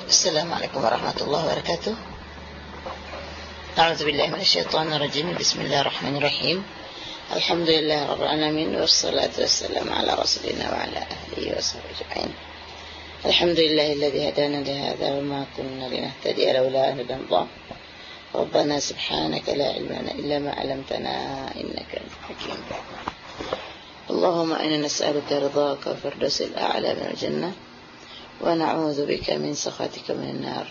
Assalamualaikum warahmatullahi wabarakatuh. A'udzubillahi minasyaitonirrajim. Bismillahirrahmanirrahim. Alhamdulillahirabbil alamin wassalatu wassalamu ala rasulina wa ala alihi washabbihi ajma'in. Alhamdulillahilladzi hadana li hadza wa ma kunna linahtadiya laula an hadana Allah. Rabbana subhanaka la ilma lana illa ma 'allamtana innaka antal hakim. Allahumma inna nas'aluka ridhaka wa firdausil a'la minal jannah wa na'udzu bika min sakhatika minan nar.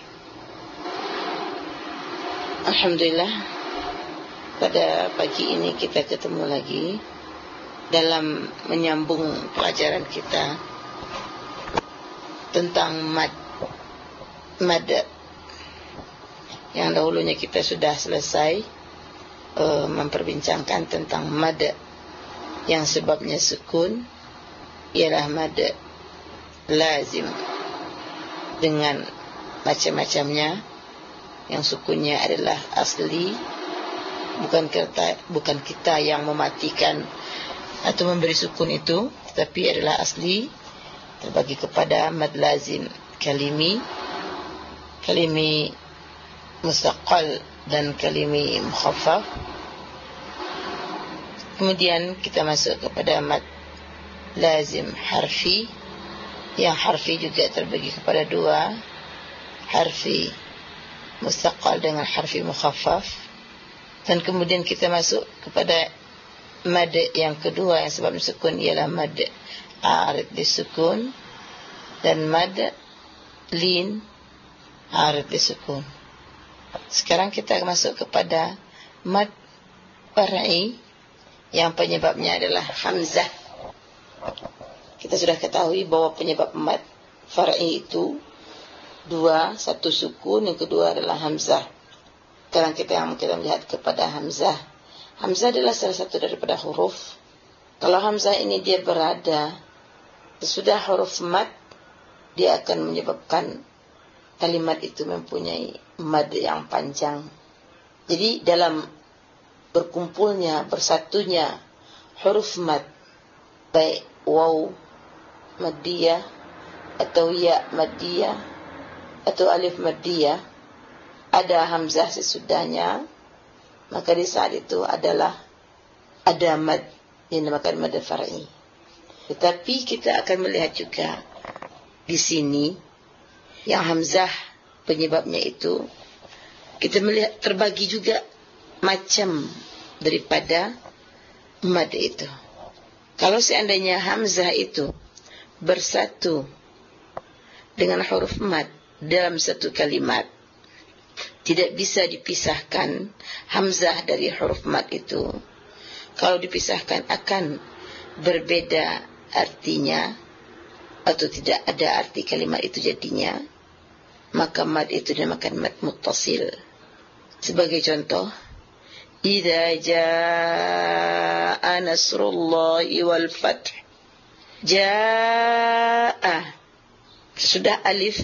Alhamdulillah, pada pagi ini kita ketemu lagi dalam menyambung pelajaran kita tentang mad. Yang dahulunya kita sudah selesai memperbincangkan tentang mad yang sebabnya sukun, ialah mad lazim dengan macam-macamnya. Yang sukunnya adalah asli, bukan kita yang mematikan atau memberi sukun itu, tetapi adalah asli, terbagi kepada mad lazim kalimi mustaqal dan kalimi mukhaffaf. Kemudian kita masuk kepada mad lazim harfi, yang harfi juga terbagi kepada dua, harfi mustaqal dengan harfi mukhaffaf. Dan kemudian kita masuk kepada mad yang kedua yang sebab sukun, ialah mad arid disukun dan mad lin arid disukun. Sekarang kita masuk kepada mad far'i yang penyebabnya adalah hamzah. Kita sudah ketahui bahwa penyebab mad far'i itu dua, satu sukun, yang kedua adalah hamzah. Sekarang kita melihat kepada hamzah. Hamzah adalah salah satu daripada huruf. Kalau hamzah ini dia berada sesudah huruf mad, dia akan menyebabkan kalimat itu mempunyai mad yang panjang. Jadi dalam berkumpulnya, bersatunya huruf mad, baik waw maddiyah atau ya maddiyah atau alif maddiyah, ada hamzah sesudahnya, maka di saat itu adalah ada mad yang dinamakan mad far'i. Tetapi kita akan melihat juga di sini yang hamzah penyebabnya itu, kita melihat terbagi juga macam daripada mad itu. Kalau seandainya hamzah itu bersatu dengan huruf mad dalam satu kalimat, tidak bisa dipisahkan hamzah dari huruf mad itu. Kalau dipisahkan akan berbeda artinya, atau tidak ada arti kalimat itu jadinya, maka mad itu dinamakan mad muttasil. Sebagai contoh, idza jaa nasrullahi wal fath. Jaa, sudah alif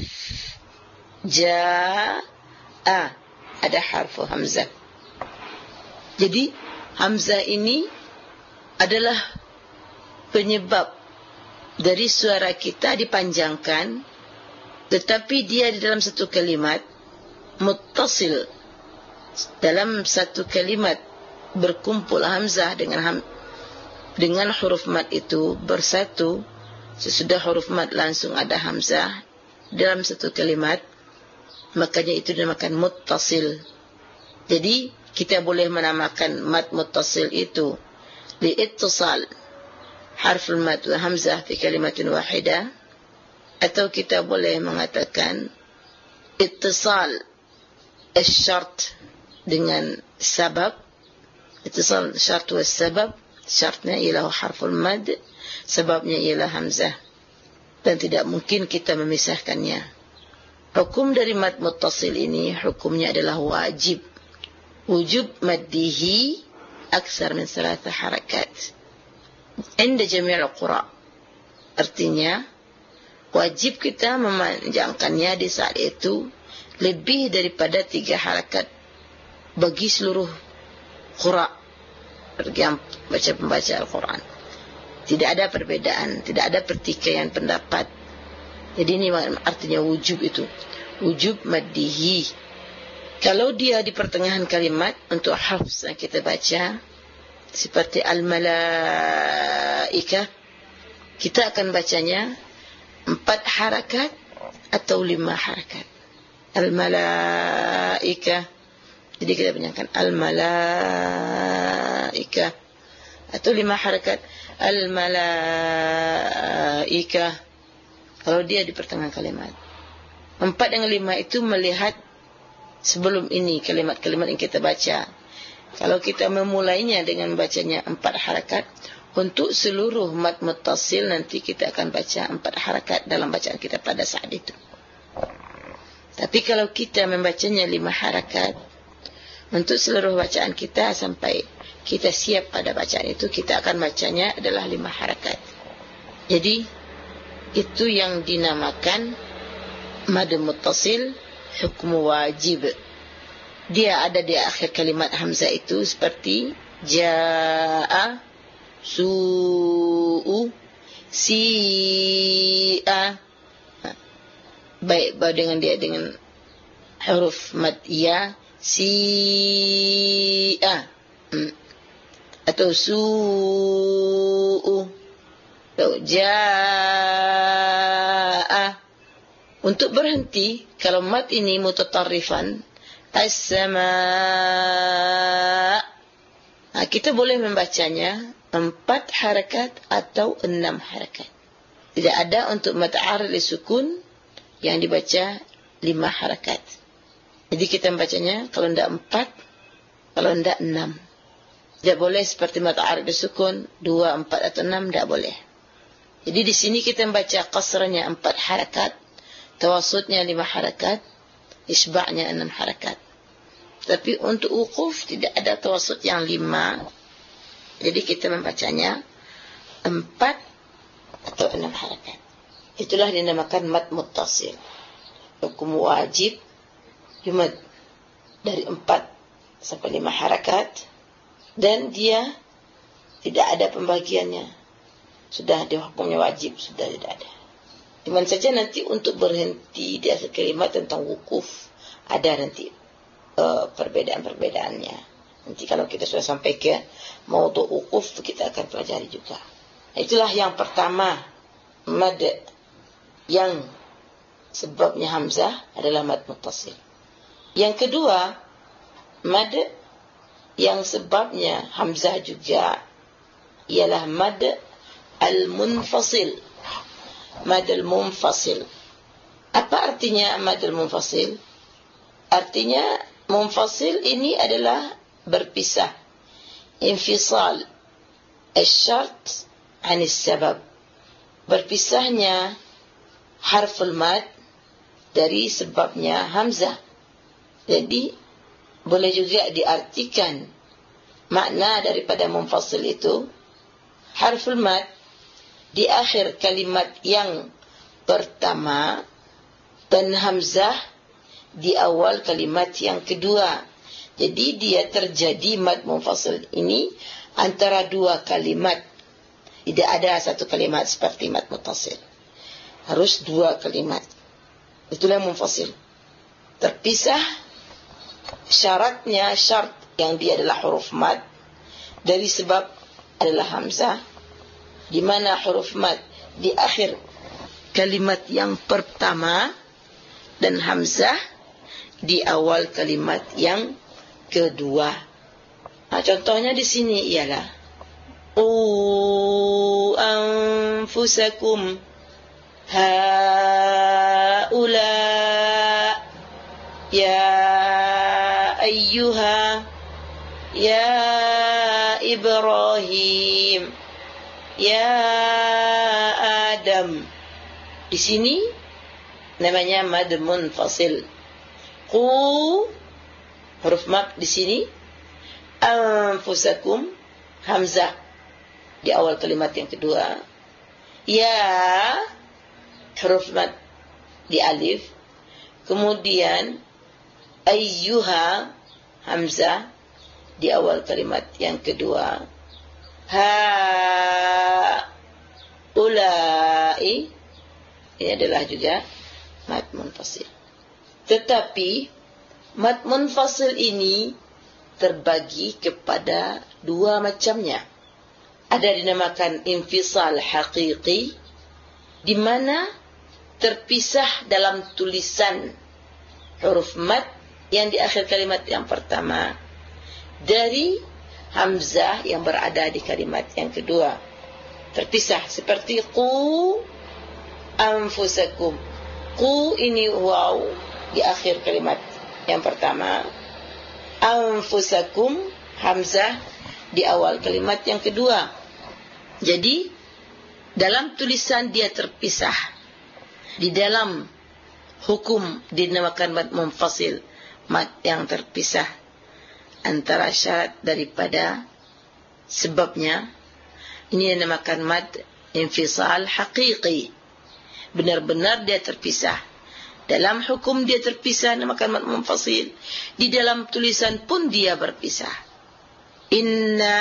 jaa, ada harfu hamzah. Jadi hamzah ini adalah penyebab dari suara kita dipanjangkan, tetapi dia di dalam satu kalimat muttasil. Dalam satu kalimat berkumpul hamzah dengan huruf mad itu bersatu, sesudah huruf mad langsung ada hamzah dalam satu kalimat, makanya itu dinamakan muttasil. Jadi kita boleh menamakan mad muttasil itu liittisal harful mad wa hamzah fi kalimatin wahidah, atau kita boleh mengatakan ittisal asy-syart dengan sabab. Ittisal syart wa sabab, syartnya ialah harful mad, sebabnya ialah hamzah, dan tidak mungkin kita memisahkannya. Hukum dari mad muttasil ini, hukumnya adalah wajib, wujub maddihi aksar min 3 harakat inda jami' al-qura. Artinya wajib kita memanjangkannya di saat itu lebih daripada 3 harakat bagi seluruh qura, bagi yang pembaca Al-Quran. Tidak ada perbedaan, tidak ada pertikaian pendapat. Jadi ini artinya wujub itu. wujub maddihi. Kalau dia di pertengahan kalimat, untuk hafz yang kita baca seperti al-malaikah, kita akan bacanya 4 harakat atau 5 harakat. Al-malaikah, jadi kita banyakkan al-malaikah, atau 5 harakat al-malaikah kalau dia di pertengahan kalimat. 4 dengan 5 itu melihat sebelum ini kalimat-kalimat yang kita baca. Kalau kita memulainya dengan bacanya 4 harakat, untuk seluruh mad muttasil nanti kita akan baca 4 harakat dalam bacaan kita pada saat itu. Tapi kalau kita membacanya 5 harakat, untuk seluruh bacaan kita sampai kita siap pada bacaan itu, kita akan bacanya adalah 5 harakat. Jadi itu yang dinamakan mad muttasil hukum wajib. Dia ada di akhir kalimat hamzah itu, seperti jaa, su'u, si'a. Baik dengan dia dengan huruf mad ya, si'a, atau su'u, atau jaa. Untuk berhenti, kalau mad ini mutatarrifan, as-sama', kita boleh membacanya 4 harakat atau 6 harakat. Tidak ada untuk mad arid lisukun yang dibaca 5 harakat. Jadi kita membacanya kalau tidak 4, kalau tidak 6. Tidak boleh seperti mad arid lisukun 2, 4 atau 6, tidak boleh. Jadi di sini kita membaca qasranya 4 harakat, tawasudnya 5 harakat, isba'nya 6 harakat. Tapi untuk wukuf tidak ada tawasud yang 5. Jadi kita membacanya 4 atau 6 harakat. Itulah dinamakan mad muttasil. Hukum wajib jumad dari 4 sampai 5 harakat, dan dia tidak ada pembagiannya. Sudah di hukumnya wajib, sudah tidak ada. Cuman saja nanti untuk berhenti di akhir kalimat tentang wukuf ada nanti perbedaan-perbedaannya. Nanti kalau kita sudah sampai ke maudhu wukuf, kita akan pelajari juga. Itulah yang pertama, mad yang sebabnya hamzah adalah mad muttasil. Yang kedua, mad yang sebabnya hamzah juga ialah mad al-munfasil. Mad al-munfasil. Apa artinya mad al-munfasil? Artinya munfasil ini adalah berpisah. Infisal al-syart anis sabab. Berpisahnya harful mad dari sebabnya hamzah. Jadi boleh juga diartikan makna daripada munfasil itu, harful mad di akhir kalimat yang pertama dan hamzah di awal kalimat yang kedua. Jadi dia terjadi mad munfasil ini antara 2 kalimat. Tidak ada satu kalimat seperti mad muttasil. Harus 2 kalimat. Itulah munfasil. Terpisah, syaratnya syarat yang dia adalah huruf mad dari sebab adalah hamzah, di mana huruf mad di akhir kalimat yang pertama dan hamzah di awal kalimat yang kedua. Contohnya di sini ialah qu anfusakum haula ya ayyuha ya Ibrahim ya Adam. Di sini namanya mad munfasil. Qu huruf mad di sini, anfusakum hamzah di awal kalimat yang kedua, ya huruf mad di alif, kemudian ayyuha hamzah di awal kalimat yang kedua, ha ulai, ini adalah juga mad munfasil. Tetapi mad munfasil ini terbagi kepada dua macamnya. Ada dinamakan infisal haqiqi, di mana terpisah dalam tulisan huruf mad yang di akhir kalimat yang pertama dari hamzah yang berada di kalimat yang kedua. Terpisah seperti qu anfusakum. Qu ini waw di akhir kalimat yang pertama, anfusakum hamzah di awal kalimat yang kedua. Jadi dalam tulisan dia terpisah. Di dalam hukum dinamakan mad munfasil, mad yang terpisah antara syarat daripada sebabnya. Ini dinamakan mad infisal haqiqi. Benar-benar dia terpisah. Dalam hukum dia terpisah, dinamakan mad munfasil. Di dalam tulisan pun dia berpisah. Inna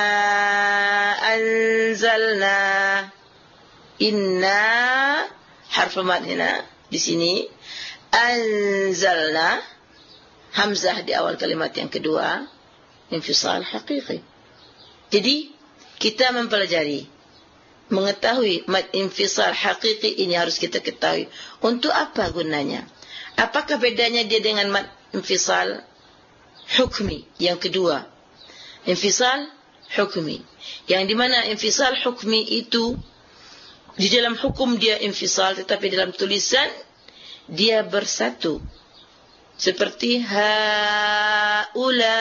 anzalna. Inna harf mad hina di sini. Anzalna hamzah di awal kalimat yang kedua, infisal haqiqi. Jadi kita mempelajari, mengetahui mad infisal haqiqi ini harus kita ketahui untuk apa gunanya. Apakah bedanya dia dengan mad infisal hukmi yang kedua? Infisal hukmi, yang dimana infisal hukmi itu di dalam hukum dia infisal, tetapi dalam tulisan dia bersatu. Seperti haula,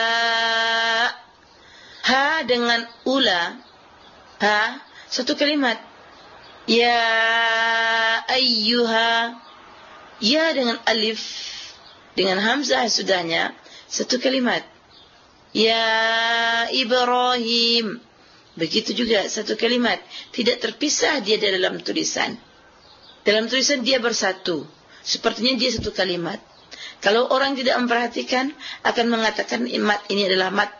ha dengan ula, ha satu kalimat. Ya ayyuha, ya dengan alif dengan hamzah sudahnya satu kalimat. Ya Ibrahim, begitu juga satu kalimat, tidak terpisah dia dalam tulisan. Dalam tulisan dia bersatu, sepertinya dia satu kalimat. Kalau orang tidak memperhatikan akan mengatakan mad ini adalah mad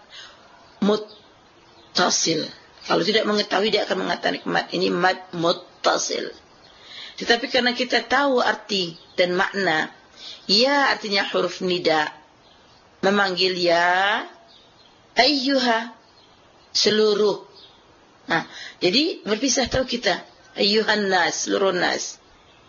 muttasil. Kalau tidak mengetahui dia akan mengatakan mad ini mad muttasil. Tetapi karena kita tahu arti dan makna, ya artinya huruf nida, memanggil ya ayyuha, seluruh. Nah, jadi berpisah tahu kita, ayyuhan nas, seluruh nas.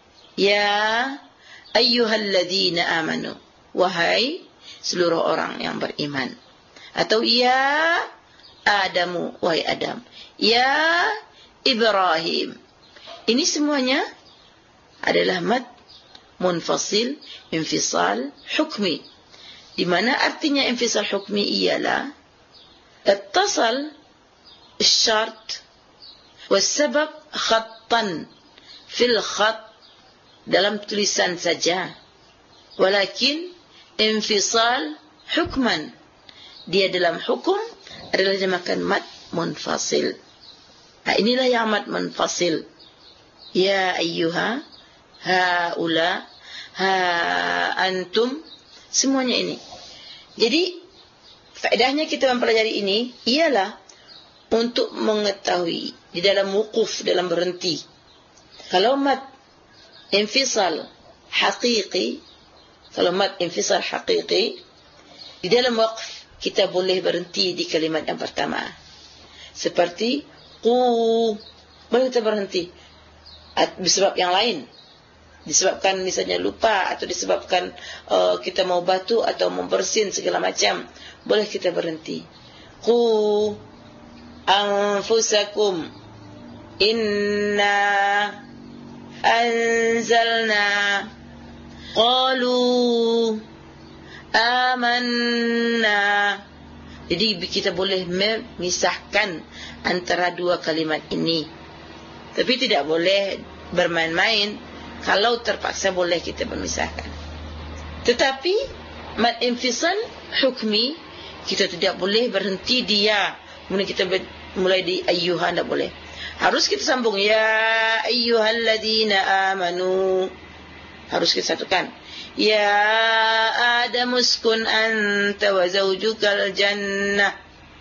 Ya ayyuhalladzina amanu, wahai seluruh orang yang beriman. Atau ya Adamu, wahai Adam. Ya Ibrahim. Ini semuanya adalah mad munfasil infisal hukmi, di mana artinya infisal hukmi ialah ittasal الشرط والسبب خطا في الخط dalam tulisan saja, walakin infisal hukman, dia dalam hukum adalah dinamakan mad munfasil. Nah, inilah yang mad munfasil. Ya ayyuha, haula, ha antum, semuanya ini. Jadi faedahnya kita mempelajari ini ialah untuk mengetahui di dalam wukuf, dalam berhenti. Kalau mad infisal haqiqi, kalau mad infisal haqiqi, di dalam waqf kita boleh berhenti di kalimat yang pertama. Seperti qu, boleh kita berhenti disebab yang lain, disebabkan misalnya lupa, atau disebabkan kita mau batu atau membersin segala macam, boleh kita berhenti. Qu anfusakum inna anzalna qalu amanna. Jadi kita boleh memisahkan antara dua kalimat ini, tapi tidak boleh bermain-main. Kalau terpaksa boleh kita memisahkan. Tetapi mad infisal hukmi kita tidak boleh berhenti dia, kemudian kita mulai di ayyuhan, tidak boleh. Harus kita sambung ya ayyuhalladzina amanu, harus kita satukan. Ya Adam uskun anta wa zawjukal jannah.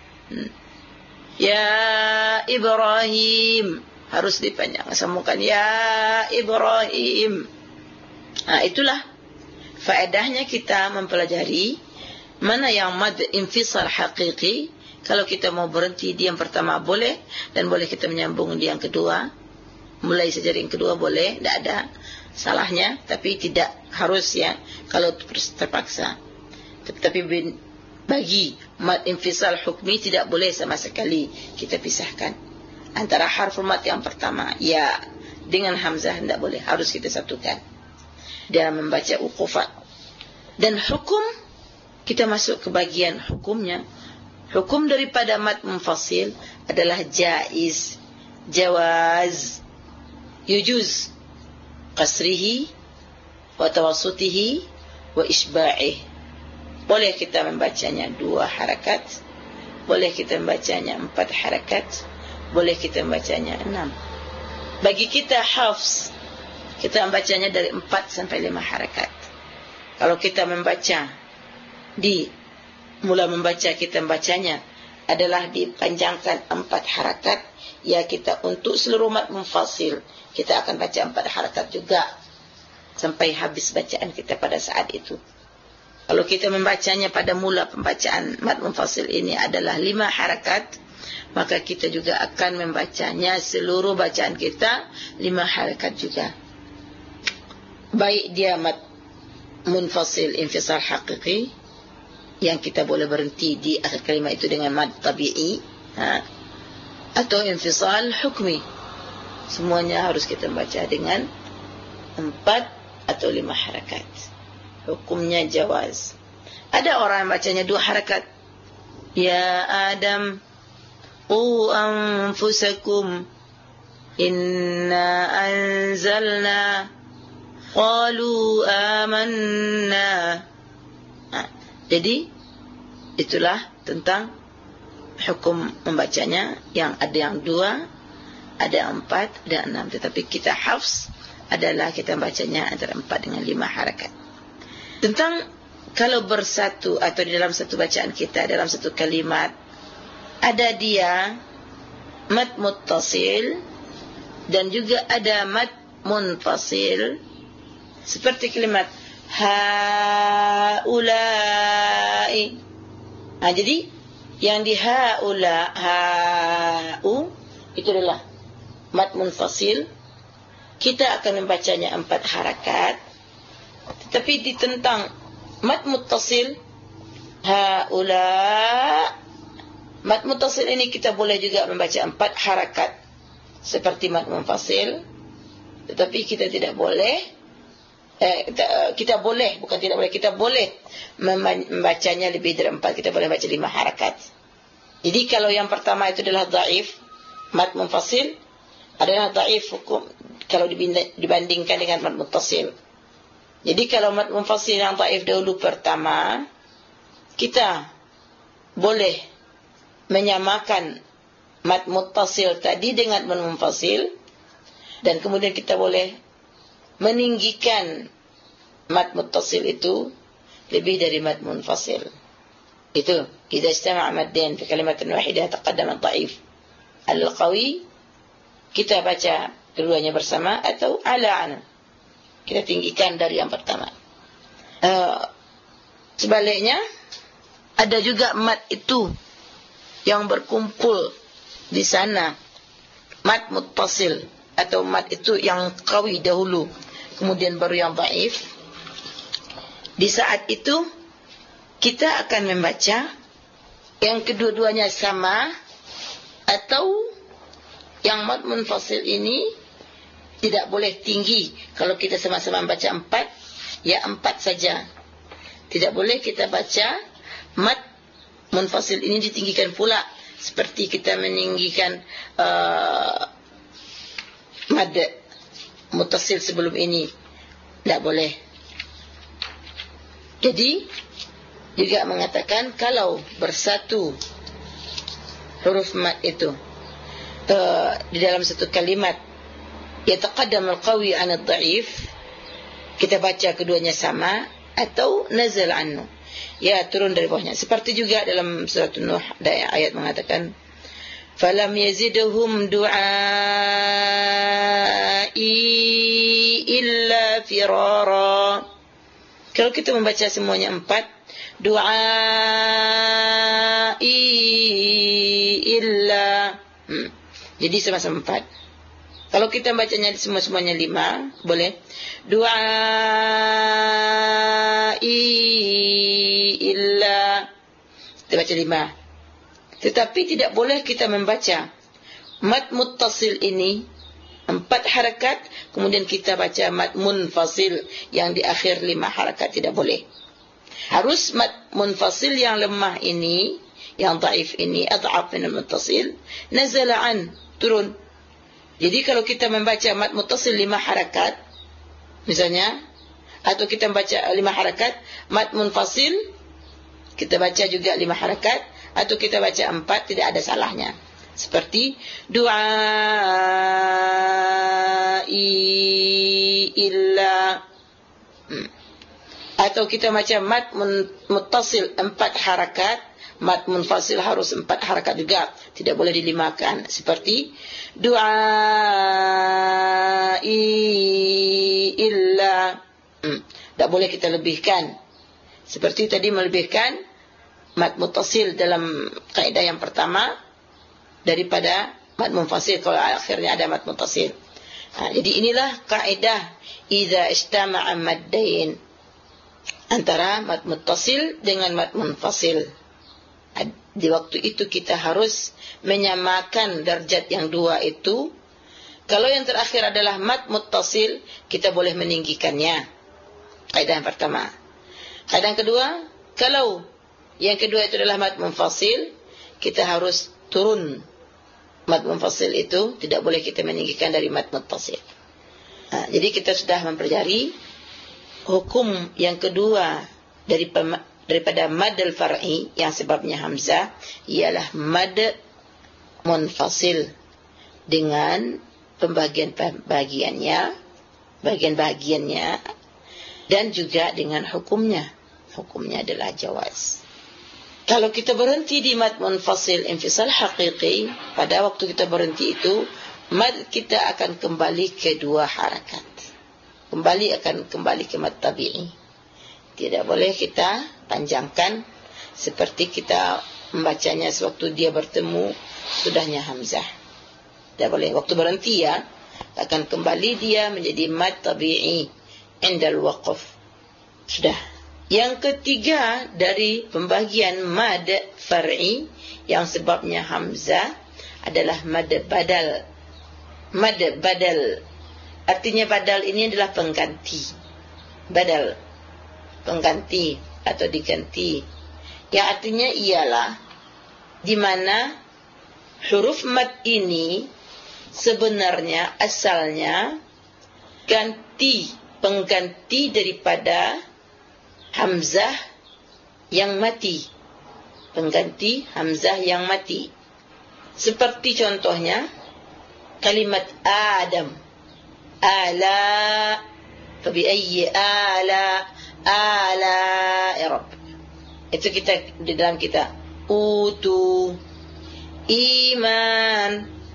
Ya Ibrahim, harus dipanjang, sambungkan ya Ibrahim. Nah, itulah faedahnya kita mempelajari mana yang mad infisal hakiki. Kalau kita mau berhenti di yang pertama boleh, dan boleh kita menyambung di yang kedua, mulai saja yang kedua boleh, tidak ada salahnya, tapi tidak harus ya kalau terpaksa. Tapi bagi mad infisal hukmi tidak boleh sama sekali kita pisahkan antara harf mad yang pertama ya dengan hamzah, tidak boleh, harus kita satukan dalam membaca uqufat. Dan hukum, kita masuk ke bagian hukumnya. Hukum daripada mad munfasil adalah jaiz, jawaz, yujuz, qasrihi wa tawassutihi wa isba'ih. Boleh kita membacanya 2 harakat, boleh kita membacanya 4 harakat, boleh kita membacanya 6. Bagi kita hafs, kita membacanya dari 4 sampai 5 harakat. Kalau kita membaca mula membaca, kita membacanya adalah dipanjangkan 4 harakat, ya kita untuk seluruh mad munfasil kita akan baca 4 harakat juga sampai habis bacaan kita pada saat itu. Kalau kita membacanya pada mula pembacaan mad munfasil ini adalah 5 harakat, maka kita juga akan membacanya seluruh bacaan kita 5 harakat juga. Baik dia mad munfasil infisal hakiki, yang kita boleh berhenti di akhir kalimat itu dengan mad tabi'i, atau infisal hukmi, semuanya harus kita baca dengan 4 atau 5 harakat. Hukumnya jawaz. Ada orang yang bacanya 2 harakat, ya Adam qu anfusakum inna anzalna qalu amanna. Jadi itulah tentang hukum membacanya, yang ada yang 2, ada yang 4, ada 6. Tetapi kita hafs adalah kita bacanya antara 4 dengan 5 harakat. Tentang kalau bersatu atau di dalam satu bacaan kita, dalam satu kalimat, ada dia mad muttasil dan juga ada mad munfasil. Seperti kalimat haulai. Jadi yang di haula, hau itu adalah mad munfasil. Kita akan membacanya 4 harakat. Tetapi di tentang mad muttasil, haula, mad muttasil ini kita boleh juga membaca 4 harakat seperti mad munfasil. Tetapi kita tidak boleh, kita boleh, bukan tidak boleh, kita boleh membacanya lebih dari 4. Kita boleh baca 5 harakat. Jadi kalau yang pertama itu adalah dhaif, mad munfasil adalah dhaif hukum kalau dibandingkan dengan mad muttasil. Jadi kalau mad munfasil yang dhaif dahulu pertama, kita boleh menyamakan mad muttasil tadi dengan mad munfasil, dan kemudian kita boleh meninggikan mad muttasil itu lebih dari mad munfasil. Itu idza istama'a maddain fi kalimatin wahidah taqaddama dhaif al-qawi, kita baca keduanya bersama, atau ala kita tinggikan dari yang pertama. Sebaliknya ada juga mad itu yang berkumpul di sana, mad muttasil atau mad itu yang qawi dahulu, kemudian baru yang dhaif. Di saat itu kita akan membaca yang kedua-duanya sama, atau yang mad munfasil ini tidak boleh tinggi. Kalau kita sama-sama baca 4, ya 4 saja. Tidak boleh kita baca mad munfasil ini ditinggikan pula, seperti kita meninggikan mad muttasil sebelum ini. Tidak boleh. Jadi juga mengatakan kalau bersatu huruf mad itu di dalam satu kalimat, yataqaddam al-qawi 'an ad-dha'if, kita baca keduanya sama, atau nazal anhu, ya turun dari bawahnya. Seperti juga dalam surat Nuh ayat mengatakan falam yazidhum du'ai illa firara. Kalau kita membaca semuanya 4, du'ai illa, jadi sama-sama 4. Kalau kita bacanya semuanya 5, boleh. Du'ai illa, kita baca 5. Tetapi tidak boleh kita membaca mad muttasil ini 4 harakat, kemudian kita baca mad munfasil yang di akhir 5 harakat, tidak boleh. Harus mad munfasil yang lemah ini, yang dhaif ini, adhaf min muttasil, nazala an, turun. Jadi kalau kita membaca mad muttasil 5 harakat misalnya, atau kita membaca 5 harakat, mad munfasil kita baca juga 5 harakat, atau kita baca 4, tidak ada salahnya. Seperti du'ai illa, atau kita baca mad muttasil 4 harakat, mad munfasil harus 4 harakat juga, tidak boleh dilimakan. Seperti du'ai illa, tak boleh kita lebihkan. Seperti tadi melebihkan mad muttasil dalam kaidah yang pertama daripada mad munfasil kalau akhirnya ada mad muttasil. Jadi inilah kaidah idza istama'a maddain, antara mad muttasil dengan mad munfasil. Di waktu itu kita harus menyamakan darjat yang dua itu. Kalau yang terakhir adalah mad muttasil, kita boleh meninggikannya. Kaidah yang pertama. Kaidah yang kedua, kalau yang kedua itu adalah mad munfasil, kita harus turun mad munfasil itu, tidak boleh kita meninggikan dari mad muttasil. Jadi kita sudah mempelajari hukum yang kedua daripada mad al-far'i yang sebabnya hamzah, ialah mad munfasil dengan bagian-bagiannya dan juga dengan hukumnya. Hukumnya adalah jawaz. Kalau kita berhenti di mad munfasil infisal haqiqi, pada waktu kita berhenti itu, mad kita akan kembali ke 2 harakat. Kembali ke mad tabi'i. Tidak boleh kita panjangkan seperti kita membacanya sewaktu dia bertemu sudahnya hamzah. Tidak boleh. Waktu berhenti ya, akan kembali dia menjadi mad tabi'i indal waqf. Sudah. Yang ketiga dari pembagian mad far'i yang sebabnya hamzah adalah mad badal. Mad badal, artinya badal ini adalah pengganti. Badal, pengganti atau diganti. Yang artinya ialah di mana huruf mad ini sebenarnya asalnya pengganti daripada hamzah yang mati. Pengganti hamzah yang mati. Seperti contohnya kalimat Adam. Ala, fabi ayyi ala ya Rabb. Itu kita di dalam kita. Utu, iman,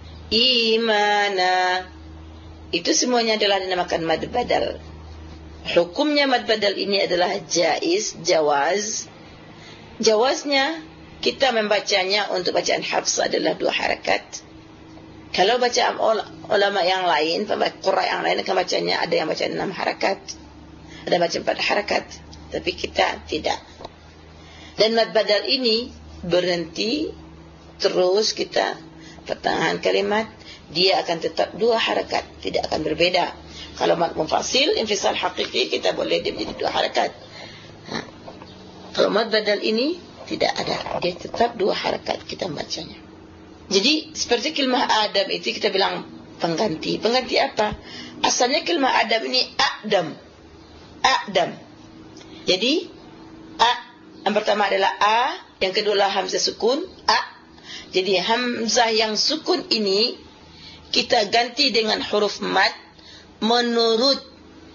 imana. Itu semuanya adalah dinamakan mad badal. Hukumnya mad badal ini adalah jaiz, jawaz. Jawaznya kita membacanya untuk bacaan Hafs adalah 2 harakat. Kalau bacaan ulama yang lain, qurra yang lain akan bacanya ada yang baca 6 harakat, ada baca 4 harakat, tapi kita tidak. Dan mad badal ini berhenti terus kita pertengahan kalimat, dia akan tetap 2 harakat, tidak akan berbeda. Kalau mad munfasil infisal haqiqi kita boleh dia menjadi 2 harakat. Kalau mad badal ini tidak ada, dia tetap 2 harakat kita membacanya. Jadi seperti kalimah Adam itu kita bilang pengganti. Pengganti apa? Asalnya kalimah Adam ini Adam. Jadi yang pertama adalah a, yang kedua adalah hamzah sukun a. Jadi hamzah yang sukun ini kita ganti dengan huruf mad menurut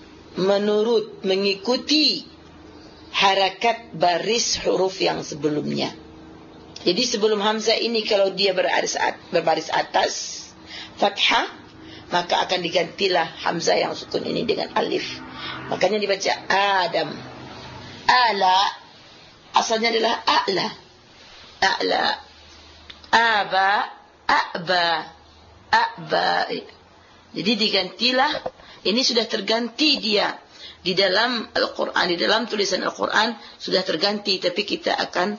mengikuti harakat baris huruf yang sebelumnya. Jadi sebelum hamzah ini kalau dia berbaris atas fathah, maka akan digantilah hamzah yang sukun ini dengan alif. Makanya dibaca Adam. ala asalnya adalah a'la. A'la, aba, a'ba, a'ba. Jadi digantilah, ini sudah terganti dia di dalam Al-Quran, di dalam tulisan Al-Quran sudah terganti, tapi kita akan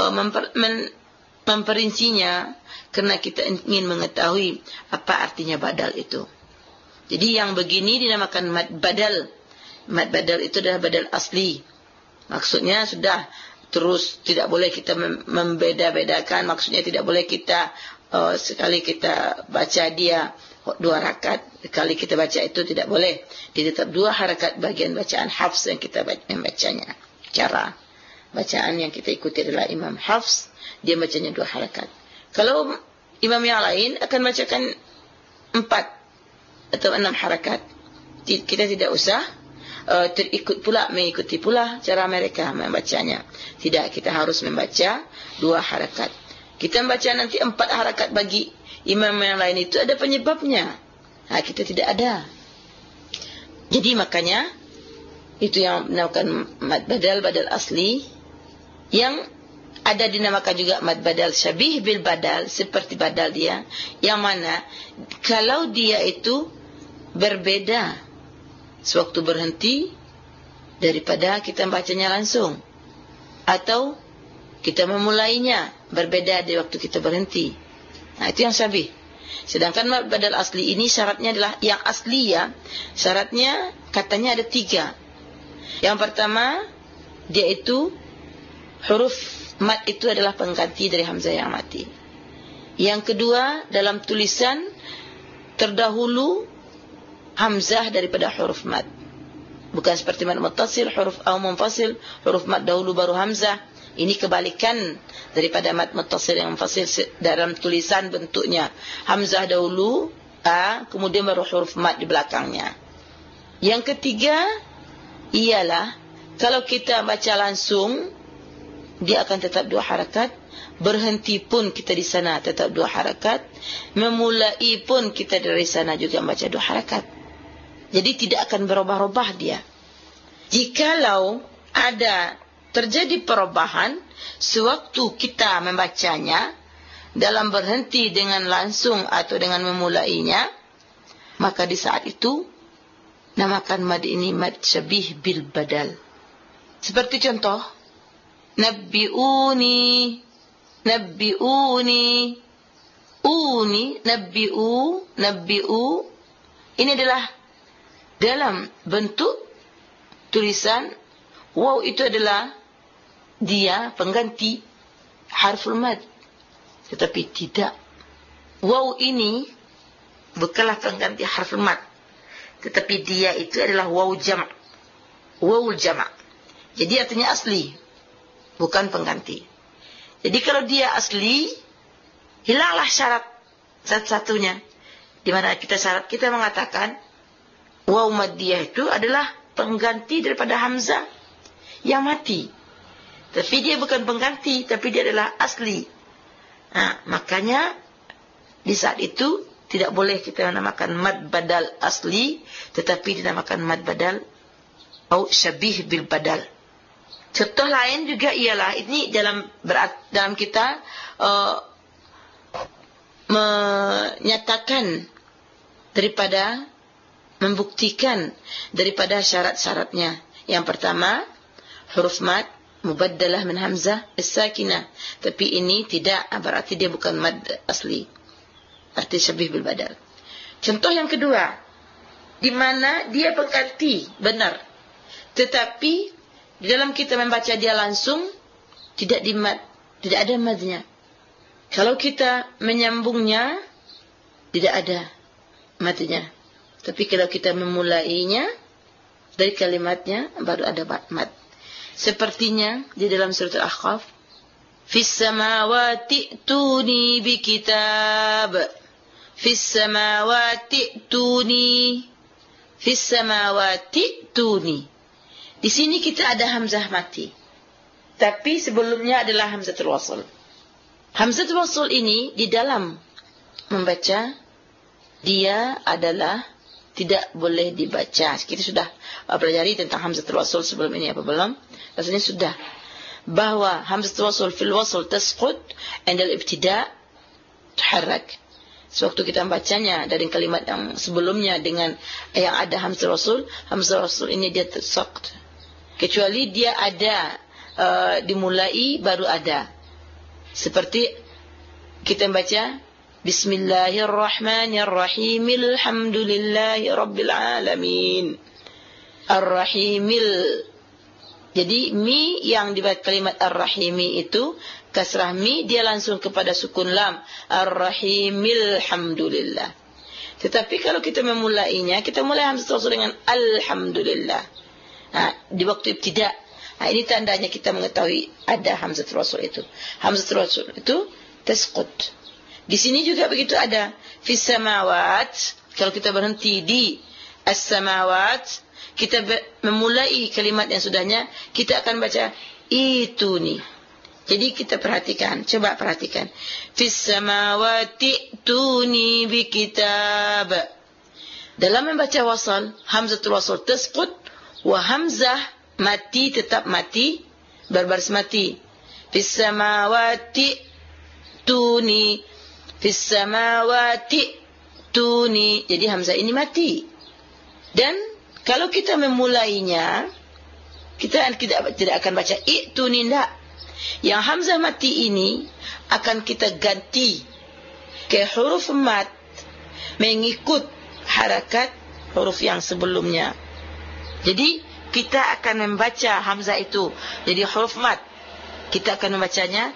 memperincinya karena kita ingin mengetahui apa artinya badal itu. Jadi yang begini dinamakan mad badal. Mad badal itu adalah badal asli. Maksudnya sudah terus tidak boleh kita membeda-bedakan. Maksudnya tidak boleh kita sekali kita baca dia 2 rakaat, sekali kita baca itu tidak boleh. Dia tetap 2 harakat bagian bacaan Hafs yang kita membacanya. Cara bacaan yang kita ikuti adalah Imam Hafs, dia bacanya 2 harakat. Kalau imam yang lain akan bacakan 4 atau 6 harakat. Kita tidak usah mengikuti pula cara mereka membacanya. Tidak, kita harus membaca 2 harakat. Kita membaca nanti 4 harakat bagi imam yang lain itu ada penyebabnya. Kita tidak ada. Jadi makanya itu yang dinamakan mad badal, badal asli, yang ada dinamakan juga mad badal syabih bil badal, seperti badal dia, yang mana kalau dia itu berbeda sewaktu berhenti daripada kita bacanya langsung, atau kita memulainya berbeda di waktu kita berhenti. Itu yang syabih. Sedangkan mad badal asli ini syaratnya adalah yang asli ya. Syaratnya katanya ada 3. Yang pertama, dia itu huruf mad itu adalah pengganti dari hamzah yang mati. Yang kedua, dalam tulisan terdahulu hamzah daripada huruf mad. Bukan seperti mad muttasil, huruf au munfasil, huruf mad dahulu baru hamzah. Ini kebalikan daripada mad muttasil yang munfasil dalam tulisan bentuknya. Hamzah dahulu, kemudian baru huruf mad di belakangnya. Yang ketiga ialah kalau kita baca langsung, dia akan tetap 2 harakat. Berhenti pun kita di sana tetap 2 harakat. Memulai pun kita dari sana juga membaca 2 harakat. Jadi tidak akan berubah-ubah dia. Jikalau ada terjadi perubahan sewaktu kita membacanya dalam berhenti dengan langsung atau dengan memulainya, maka di saat itu namakan mad ini mad syabih bil badal. Seperti contoh, nabbi'uni, nabbi'uni, uni, nabbi'u. Ini adalah dalam bentuk tulisan waw, itu adalah dia pengganti harful mad. Tetapi tidak, waw ini bukanlah pengganti harful mad, tetapi dia itu adalah waw jama', wawul jama'. Jadi artinya asli, bukan pengganti. Jadi kalau dia asli, hilanglah syarat satu-satunya, di mana kita mengatakan waw maddiyah itu adalah pengganti daripada hamzah yang mati. Tapi dia bukan pengganti, tapi dia adalah asli. Makanya di saat itu tidak boleh kita namakan mad badal asli, tetapi dinamakan mad badal atau syabih bil badal. Contoh lain juga ialah ini dalam kita menyatakan daripada membuktikan daripada syarat-syaratnya. Yang pertama, huruf mad mubaddalah min hamzah as-sakinah, tapi ini tidak, berarti dia bukan mad asli, arti syabih bil badal. Contoh yang kedua, di mana dia pengganti benar, tetapi di dalam kita membaca dia langsung tidak di mad, tidak ada madnya. Kalau kita menyambungnya tidak ada madnya, tapi kalau kita memulainya dari kalimatnya baru ada mad. Sepertinya di dalam surat Al-Ahqaf, fis samawati tuni bi kitab, fis samawati tuni, fis samawati tuni. Di sini kita ada hamzah mati, tapi sebelumnya adalah hamzatul wasl. Hamzatul wasl ini di dalam membaca dia adalah tidak boleh dibaca. Kita sudah pelajari tentang hamzatul wasl sebelum ini apa belum? Rasanya sudah. Bahwa hamzatul wasl fil wasl tasqut 'inda al-ibtida' tuharrak. Sewaktu kita membacanya dari kalimat yang sebelumnya dengan yang ada hamzatul wasl ini dia tasqut. Kecuali dia ada dimulai baru ada. Seperti kita baca Bismillahirrahmanirrahim. Alhamdulillahi rabbil alamin. Ar-Rahimil. Jadi mi yang dibaca kalimat ar-Rahimi itu kasrah mi dia langsung kepada sukun lam. Ar-Rahimil hamdulillah. Tetapi kalau kita memulainya, kita mulai hamzah wasl dengan alhamdulillah. Di waktu ibtida. Ini tandanya kita mengetahui ada hamzah wasl itu. Hamzah wasl itu tasqut. Di sini juga begitu ada fis samawat. Kalau kita berhenti di as-samawat, kita memulai kalimat yang sudahnya, kita akan baca ituni. Jadi kita perhatikan, coba perhatikan. Fis samawati tuni bi kitab. Dalam membaca wasal, hamzatul wasl tasqut wa hamzah mati tetap mati, berbaris mati. Fis samawati tuni. Fis samawati tuni. Jadi hamzah ini mati. Dan kalau kita memulainya, kita tidak akan baca i'tuni, tidak. Yang hamzah mati ini akan kita ganti ke huruf mat mengikut harakat huruf yang sebelumnya. Jadi kita akan membaca hamzah itu jadi huruf mat. Kita akan membacanya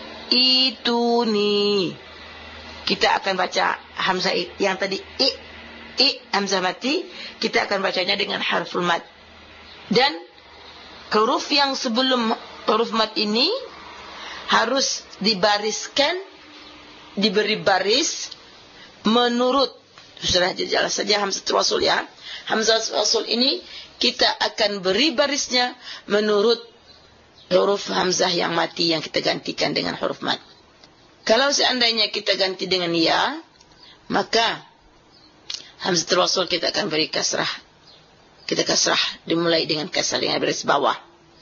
ituni. Kita akan baca hamzah yang tadi hamzah mati, kita akan bacanya dengan harful mat. Dan huruf yang sebelum huruf mat ini harus dibariskan, diberi baris menurut, sudah jelas saja hamzatul wasl ya. Hamzatul wasl ini kita akan beri barisnya menurut huruf hamzah yang mati yang kita gantikan dengan huruf mat. Kalau seandainya kita ganti dengan ya, maka hamzatul wasl kita akan beri kasrah. Kita kasrah dimulai dengan kasrah dengan baris bawah.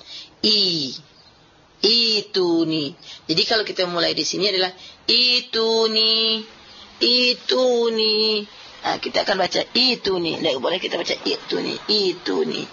Ituni. Jadi kalau kita mulai di sini adalah ituni. Kita akan baca ituni. Boleh kita baca ituni.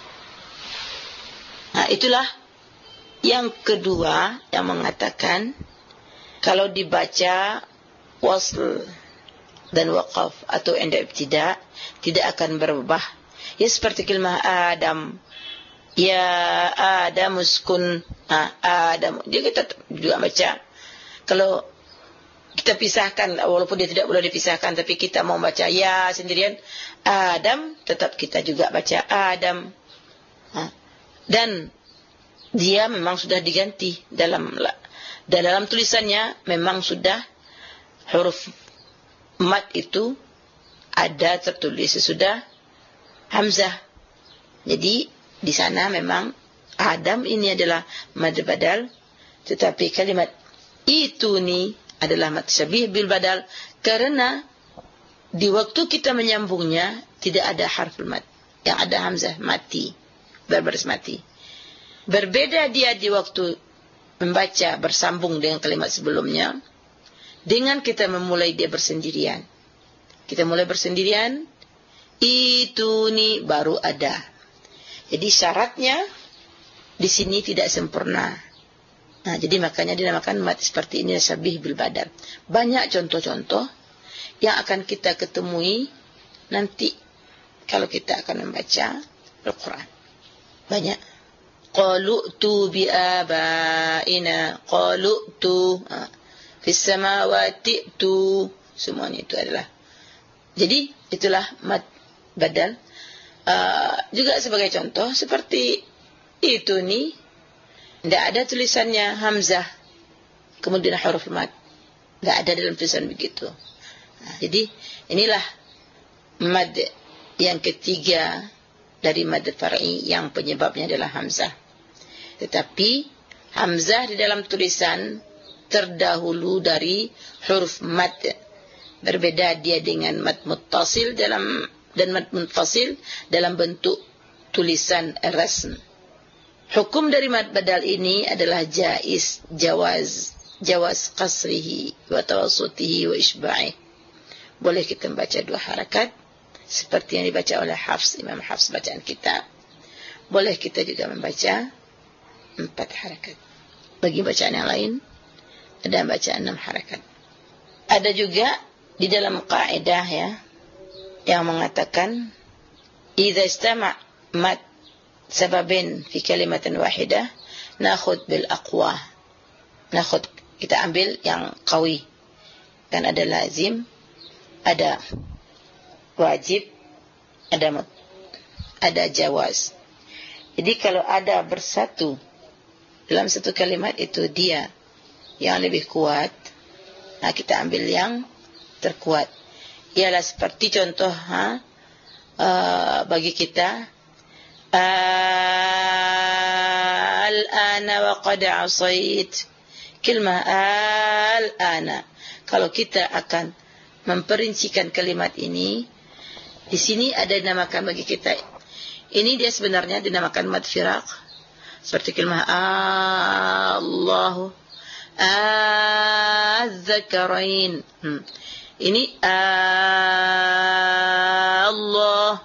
Itulah yang kedua yang mengatakan kalau dibaca wasl dan waqaf atau inda ibtida tidak akan berubah. Ya seperti kalimah Adam. Ya Adam uskun. Adam. Dia kita juga baca. Kalau kita pisahkan, walaupun dia tidak boleh dipisahkan, tapi kita mau baca ya sendirian, Adam, tetap kita juga baca Adam. Dan dia memang sudah diganti dalam tulisannya, memang sudah huruf mat itu ada tertulis sesudah hamzah. Jadi di sana memang Adam ini adalah mad badal, tetapi kalimat ituni adalah mad syabih bil badal, karena di waktu kita menyambungnya tidak ada harful mat, yang ada hamzah mati, berbaris mati. Berbeda dia di waktu membaca bersambung dengan kalimat sebelumnya, dengan kita memulai dia bersendirian. Kita mulai bersendirian, ituni baru ada. Jadi syaratnya di sini tidak sempurna. Jadi makanya dinamakan mat seperti ini syabih bil badal. Banyak contoh-contoh yang akan kita ketemui nanti kalau kita akan membaca Al-Quran. Banyak. Qalu'tu bi abaina, qalu'tu fis samawati tu, semuanya itu adalah. Jadi itulah mad badal. Juga sebagai contoh seperti itu nih, tidak ada tulisannya hamzah kemudian huruf mad, tidak ada dalam tulisan begitu. Jadi inilah mad yang ketiga dari mad far'i yang penyebabnya adalah hamzah. Tetapi hamzah di dalam tulisan terdahulu dari huruf mad. Berbeda dia dengan mad muttasil dalam dan mad munfasil dalam bentuk tulisan rasm. Hukum dari mad badal ini adalah jaiz, jawaz qasrihi wa tawassutihi wa isba'ih. Boleh kita membaca 2 harakat seperti yang dibaca oleh Imam Hafs bacaan kita. Boleh kita juga membaca 4 harakat. Bagi bacaan yang lain ada bacaan 6 harakat. Ada juga di dalam kaidah ya yang mengatakan idza istama' mad sababin fi kalimatin wahidah nakhud bil aqwa. Nakhud, kita ambil yang qawi. Kan ada lazim, ada wajib, ada jawaz. Jadi kalau ada bersatu dalam satu kalimat itu dia yang lebih kuat, nah kita ambil yang terkuat. Ialah seperti contoh bagi kita al-ana wa qad asait. Kalimah al-ana, kalau kita akan memperincikan kalimat ini, di sini ada dinamakan bagi kita. Ini dia sebenarnya dinamakan mad firaq. Seperti kalimah Allahu az-zakarain. Ini Allah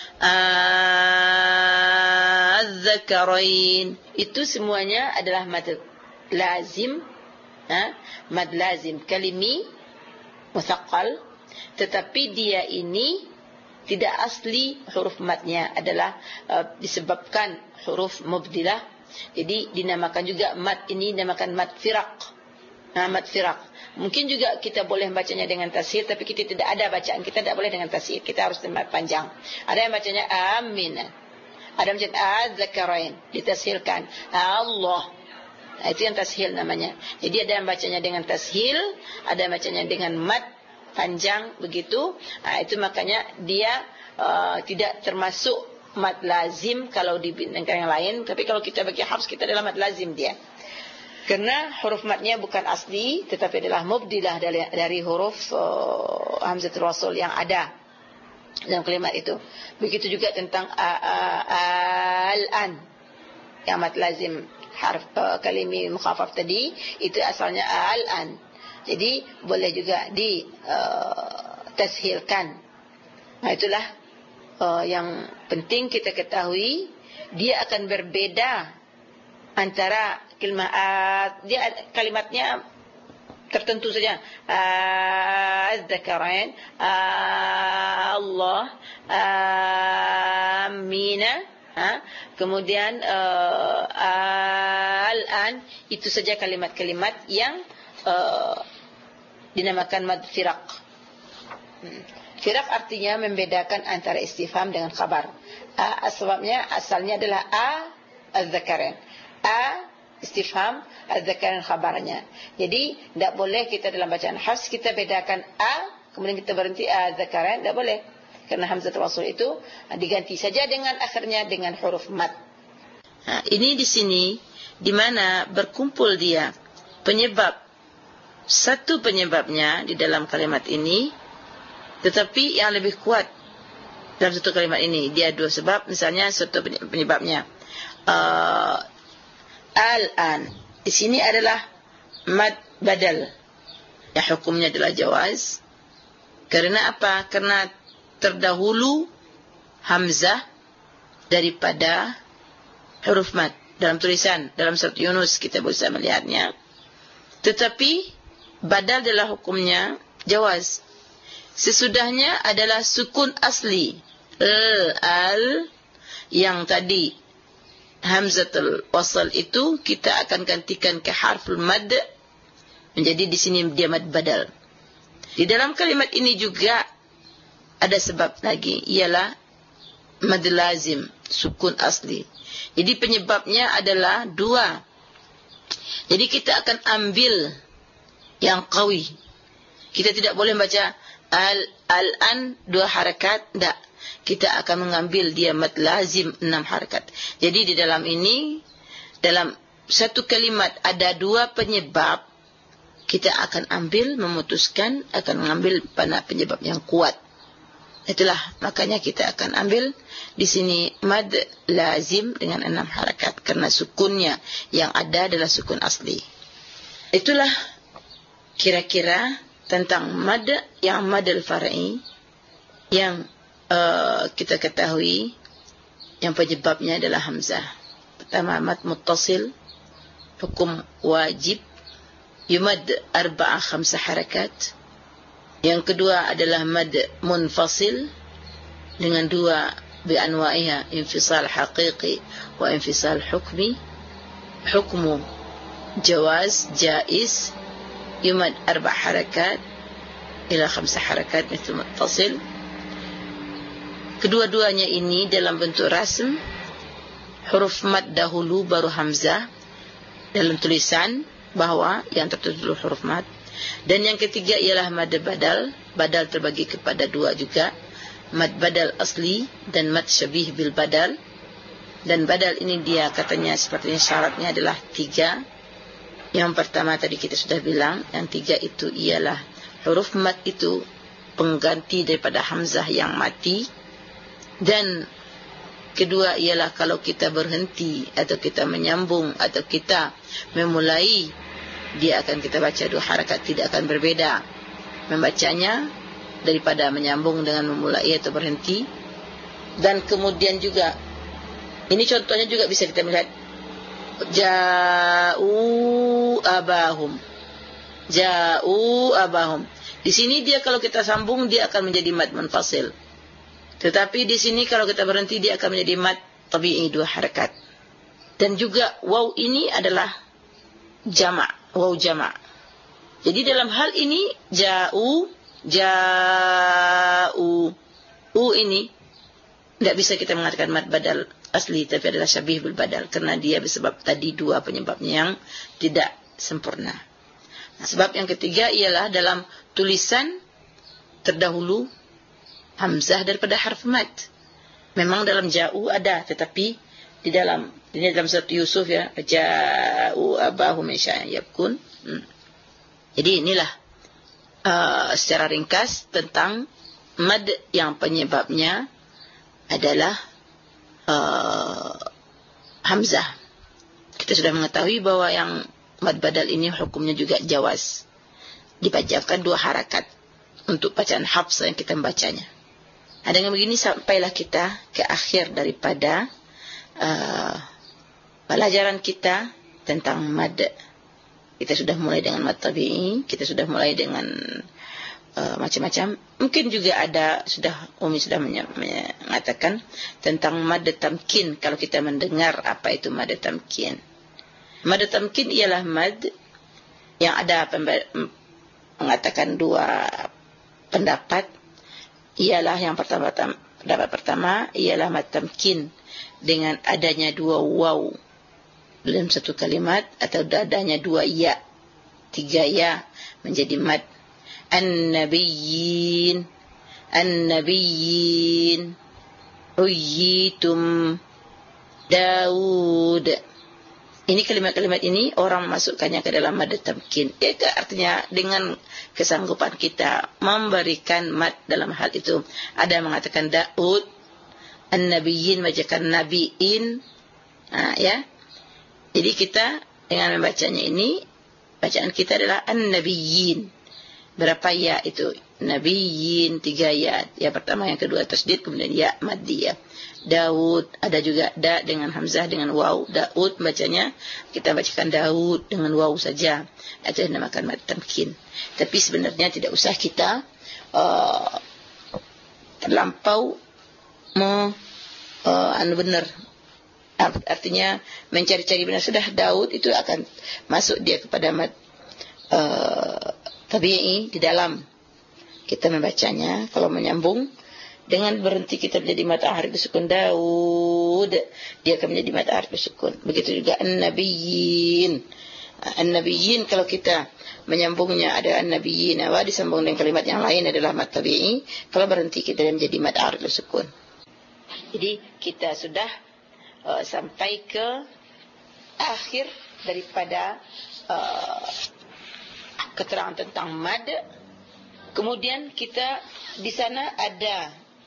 az-zakarain. Itu semuanya adalah mad lazim, mad lazim kalimi muthaqqal, tetapi dia ini tidak asli huruf madnya adalah disebabkan huruf mubdilah. Jadi dinamakan juga mad ini dinamakan mad firaq. Mad firaq. Mungkin juga kita boleh bacanya dengan tashil, tapi kita tidak ada bacaan kita tidak boleh dengan tashil. Kita harus mad panjang. Ada yang bacanya amin. Ada yang bacanya az-zakarain ditashilkan Allah. Itu yang tashil namanya. Jadi ada yang bacanya dengan tashil, ada yang bacanya dengan mad panjang begitu. Itu makanya dia tidak termasuk mad lazim kalau dibandingkan yang lain. Tapi kalau kita bagi Hafs, kita adalah mad lazim dia. Karena huruf madnya bukan asli, tetapi adalah mubdilah dari huruf hamzatul wasl yang ada dalam kalimat itu. Begitu juga tentang al-an yang mad lazim harf kalimi mukhafaf tadi, itu asalnya al-an. Jadi boleh juga ditashilkan. Nah, itulah yang penting kita ketahui. Dia akan berbeda antara kalimatnya tertentu saja. Az-zakarain, Allah, amina. Kemudian al-an, itu saja kalimat-kalimat yang dinamakan mad firaq. Firaq artinya membedakan antara istifham dengan khabar. Sebabnya asalnya adalah az-zakarain. Istifham, az-zakarain khabarnya. Jadi tidak boleh kita dalam bacaan Hafs kita bedakan kemudian kita berhenti az-zakarain, tidak boleh. Karena hamzatul wasl itu diganti saja dengan akhirnya dengan huruf mad. Ini di sini di mana berkumpul dia penyebab, satu penyebabnya di dalam kalimat ini, tetapi yang lebih kuat dalam satu kalimat ini dia 2 sebab. Misalnya satu penyebabnya al-an, di sini adalah mad badal, ya hukumnya adalah jawaz. Karena apa? Karena terdahulu hamzah daripada huruf mad dalam tulisan, dalam surat Yunus kita bisa melihatnya. Tetapi badal adalah hukumnya jawaz. Sesudahnya adalah sukun asli al yang tadi hamzatul wasl itu kita akan gantikan ke harful mad, menjadi di sini dia mad badal. Di dalam kalimat ini juga ada sebab lagi, ialah mad lazim, sukun asli. Jadi penyebabnya adalah 2. Jadi kita akan ambil yang qawi. Kita tidak boleh baca al-an 2 harakat, tidak. Kita akan mengambil dia mad lazim 6 harakat. Jadi di dalam ini, dalam satu kalimat ada 2 penyebab, kita akan ambil, memutuskan, akan mengambil pada penyebab yang kuat. Itulah makanya kita akan ambil di sini mad lazim dengan 6 harakat karena sukunnya yang ada adalah sukun asli. Itulah kira-kira tentang mad yang mad al-far'i yang kita ketahui yang penyebabnya adalah hamzah. Pertama, mad muttasil, hukum wajib, yumad 4-5 harakat. Yang kedua adalah mad munfasil dengan 2 bi'anwa'iha, infisal haqiqi wa infisal hukmi. Hukmu jawaz, jaiz, yumad 4 harakat ila 5 harakat misal muttasil. Kedua-duanya ini dalam bentuk rasm, huruf mad dahulu baru hamzah dalam tulisan bahwa yang tertulis huruf mad. Dan yang ketiga ialah mad badal. Badal terbagi kepada 2 juga, mad badal asli dan mad syabih bil badal. Dan badal ini dia katanya sepertinya syaratnya adalah 3. Yang pertama tadi kita sudah bilang, yang 3 itu ialah huruf mad itu pengganti daripada hamzah yang mati. Dan kedua ialah kalau kita berhenti atau kita menyambung atau kita memulai, dia akan kita baca 2 harakat, tidak akan berbeda membacanya daripada menyambung dengan memulai atau berhenti. Dan kemudian juga ini contohnya juga bisa kita melihat ja'u abahum. Ja'u abahum. Di sini dia kalau kita sambung dia akan menjadi mad munfasil. Tetapi di sini kalau kita berhenti dia akan menjadi mad tabi'i 2 harakat. Dan juga waw ini adalah jama'. Waw jama'. Jadi dalam hal ini ja'u ini tidak bisa kita mengatakan mad badal asli, tapi adalah syabih bil badal karena dia bersebab tadi 2 penyebabnya yang tidak sempurna. Nah, sebab yang ketiga ialah dalam tulisan terdahulu hamzah daripada harf mad. Memang dalam ja'u ada, tetapi di dalam surat Yusuf ya, ja'u abahum yabkun. Jadi inilah secara ringkas tentang mad yang penyebabnya adalah hamzah. Kita sudah mengetahui bahwa yang mad badal ini hukumnya juga jawaz, dibacakan 2 harakat untuk bacaan Hafs yang kita membacanya. Nah, dengan begini sampailah kita ke akhir daripada pelajaran kita tentang mad. Kita sudah mulai dengan mad tabi'i, kita sudah mulai dengan macam-macam. Mungkin juga ada Umi sudah mengatakan tentang mad tamkin. Kalau kita mendengar apa itu mad tamkin. Mad tamkin ialah mad yang ada mengatakan 2 pendapat. Ialah yang pendapat pertama ialah mad tamkin dengan adanya 2 waw dalam satu kalimat atau adanya 2 ya, 3 ya menjadi mad. An-nabiyyin uyyitum Daud. Ini kalimat-kalimat ini orang memasukkannya ke dalam mad tamkin. Itu artinya dengan kesanggupan kita memberikan mad dalam hal itu. Ada yang mengatakan Daud, an-nabiyyin majakan nabiin. Ya. Jadi kita dengan membacanya ini, bacaan kita adalah an-nabiyyin. Berapa ya itu? Nabiyyin 3 ya. Ya pertama, yang kedua tasdid, kemudian ya maddiyah. Daud, ada juga da dengan hamzah dengan waw. Daud bacanya, kita bacakan Daud dengan waw saja. Itu dinamakan mad tamkin. Tapi sebenarnya tidak usah kita terlampau benar. Artinya mencari-cari benar. Sudah Daud itu akan masuk dia kepada mad tabi'i di dalam kita membacanya. Kalau menyambung dengan berhenti kita menjadi mad harf sukun Daud, dia akan menjadi mad harf sukun. Begitu juga an-nabiyyin. An-nabiyyin kalau kita menyambungnya ada an-nabiyyin disambung dengan kalimat yang lain adalah mad tabi'i. Kalau berhenti kita menjadi mad harf sukun. Jadi kita sudah sampai ke akhir daripada keterangan tentang mad. Kemudian kita di sana ada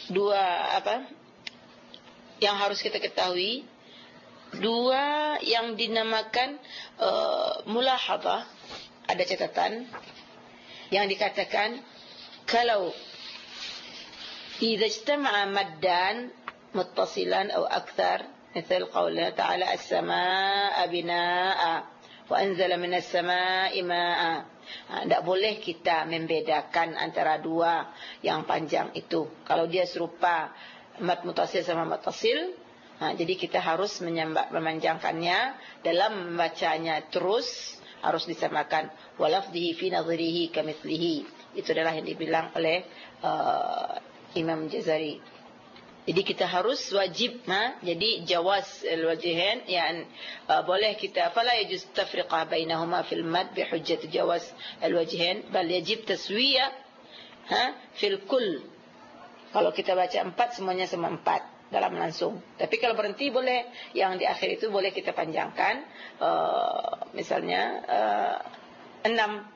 yang harus kita ketahui, dua yang dinamakan mulahadhah, ada catatan yang dikatakan kalau idza ijtama'a maddan muttasilan aw akthar, misal qaulnya ta'ala as-samaa'a binaa'a wa anzala minas samaa'i maa'a. Tak boleh kita membedakan antara dua yang panjang itu. Kalau dia serupa mad muttasil sama muttasil, jadi kita harus memanjangkannya dalam membacanya, terus harus disamakan. Walafdhihi fi nadhirihi kamithlihi. Itu adalah yang dibilang oleh Imam Jazari. Jadi kita harus wajib, jadi jawaz al-wajhain, yang boleh kita fala yajuz tafriqah bainahuma fil mad bi hujjat jawaz al-wajhain, bal yajib taswiyah fil kull. Kalau kita baca 4, semuanya sama 4 dalam langsung. Tapi kalau berhenti boleh, yang di akhir itu boleh kita panjangkan, misalnya 6.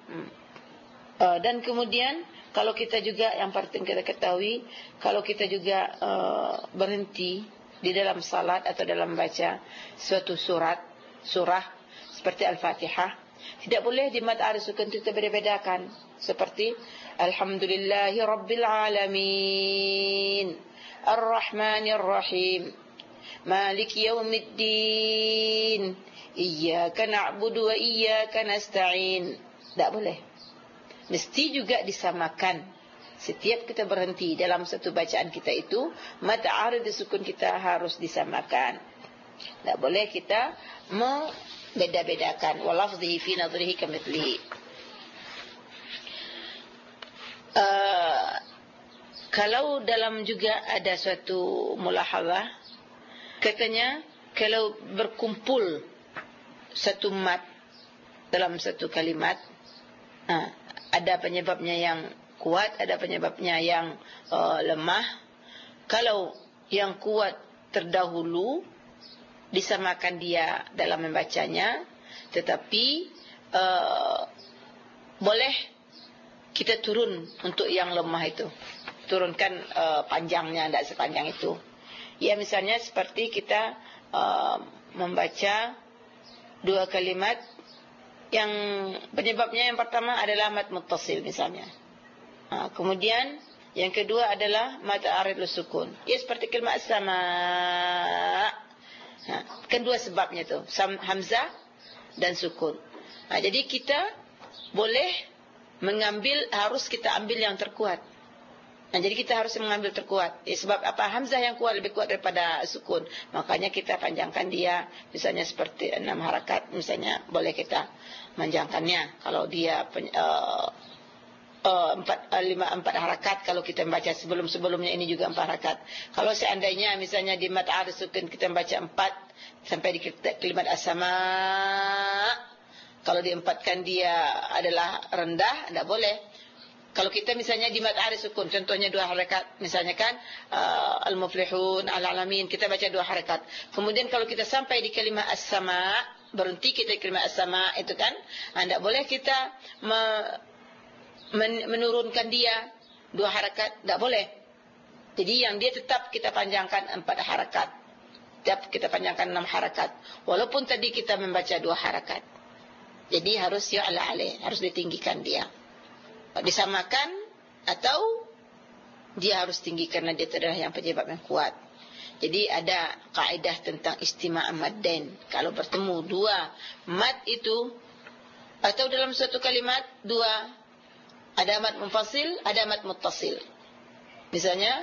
Dan kemudian kalau kita juga, yang penting kita ketahui, kalau kita juga berhenti di dalam salat atau dalam baca suatu surah seperti Al-Fatihah, tidak boleh di mad arif sukun kita beda-bedakan, seperti Alhamdulillahi Rabbil Alamin Ar-Rahmanir Rahim Maliki Yawmiddin Iyyaka na'budu wa iyyaka nasta'in. Tak boleh. Mesti juga disamakan. Setiap kita berhenti dalam satu bacaan kita itu, mad arid sukun kita harus disamakan. Tak boleh kita membeda-bedakan. Walafdhihi fi nadhrihi kamithlihi. Kalau dalam juga ada suatu mulahazah, katanya kalau berkumpul satu mad dalam satu kalimat, ada penyebabnya yang kuat, ada penyebabnya yang lemah. Kalau yang kuat terdahulu, disamakan dia dalam membacanya, tetapi boleh kita turun untuk yang lemah itu, turunkan panjangnya, tidak sepanjang itu. Ya, misalnya seperti kita membaca dua kalimat yang penyebabnya yang pertama adalah mad muttasil misalnya. Kemudian yang kedua adalah mad arid sukun. Ya, seperti kalimat as-sama. Kan dua sebabnya tu, hamzah dan sukun. Jadi kita boleh mengambil, harus kita ambil yang terkuat. Jadi kita harus mengambil terkuat. Sebab apa? Hamzah yang kuat lebih kuat daripada sukun. Makanya kita panjangkan dia. Misalnya seperti 6 harakat. Misalnya boleh kita panjangkannya. Kalau dia 4 harakat. Kalau kita membaca sebelum-sebelumnya ini juga 4 harakat. Kalau seandainya misalnya di mad arid sukun kita membaca 4 sampai di kalimat as-sama. Kalau diempatkan dia adalah rendah, tidak boleh. Kalau kita misalnya di mad arid sukun, contohnya 2 harakat, misalnya kan al-muflihun, al-alamin, kita baca 2 harakat. Kemudian kalau kita sampai di kalimat as-sama, berhenti kita di kalimat as-sama itu kan, tidak boleh kita menurunkan dia 2 harakat, tidak boleh. Jadi yang dia tetap kita panjangkan 4 harakat, tetap kita panjangkan 6 harakat, walaupun tadi kita membaca 2 harakat. Jadi harus ya'la alaih, harus ditinggikan dia, disamakan, atau dia harus tinggi karena dia adalah yang penyebab yang kuat. Jadi ada kaedah tentang istima' maddain. Kalau bertemu 2 mad itu, atau dalam suatu kalimat 2, ada mad munfasil, ada mad muttasil. Misalnya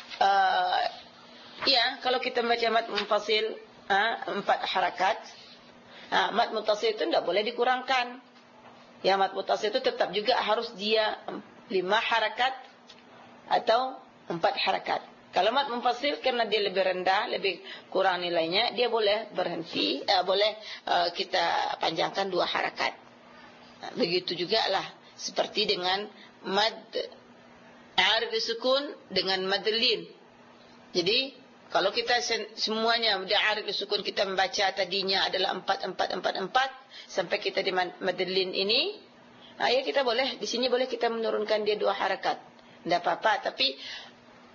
kalau kita membaca mad munfasil 4 harakat, mad muttasil itu tidak boleh dikurangkan. Ya, mad muttasil itu tetap juga harus dia 5 harakat atau 4 harakat. Kalau mad munfasil karena dia lebih rendah, lebih kurang nilainya, dia boleh berhenti, boleh kita panjangkan 2 harakat. Begitu juga lah seperti dengan mad arid sukun dengan mad lin. Jadi kalau kita semuanya mad arid sukun kita membaca tadinya adalah 4 sampai kita di mad lin ini, ya kita boleh di sini boleh kita menurunkan dia 2 harakat. Tidak apa-apa, tapi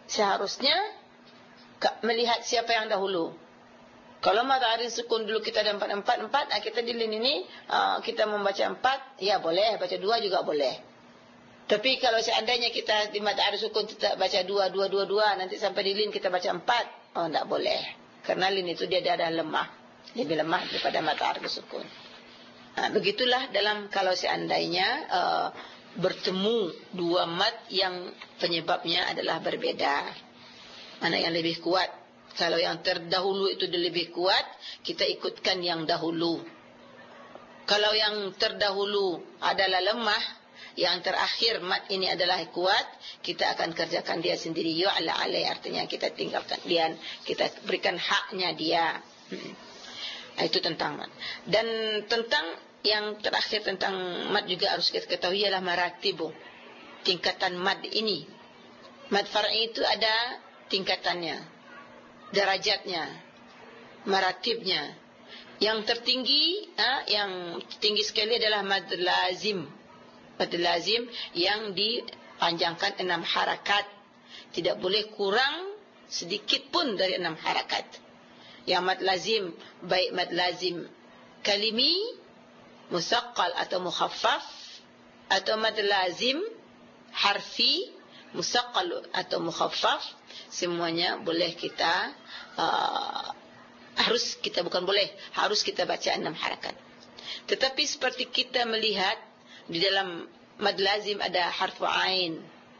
seharusnya melihat siapa yang dahulu. Kalau matahari sukun dulu kita ada 4, kita di lin ini kita membaca 4, ya boleh, baca 2 juga boleh. Tapi kalau seandainya kita di matahari sukun kita baca 2, nanti sampai di lin kita baca 4, tidak boleh. Karena lin itu dia ada lemah, lebih lemah daripada matahari sukun. Begitulah dalam kalau seandainya bertemu dua mad yang penyebabnya adalah berbeda. Mana yang lebih kuat? Kalau yang terdahulu itu lebih kuat, kita ikutkan yang dahulu. Kalau yang terdahulu adalah lemah, yang terakhir mad ini adalah kuat, kita akan kerjakan dia sendiri. Yu'la alai, artinya kita tinggalkan dia, kita berikan haknya dia. Itu tentang mad. Dan tentang yang terakhir tentang mad juga harus kita ketahui ialah maratibu, tingkatan mad ini. Mad far'i itu ada tingkatannya, derajatnya, maratibnya. Yang tertinggi, yang tinggi sekali adalah mad lazim. Mad lazim yang dipanjangkan 6 harakat. Tidak boleh kurang sedikit pun dari 6 harakat. Yang mad lazim, baik mad lazim kalimi, musaqqal atau mukhaffaf, atau mad lazim harfi, musaqqal atau mukhaffaf, semuanya boleh kita harus kita baca 6 harakat. Tetapi seperti kita melihat di dalam mad lazim ada harfu ain,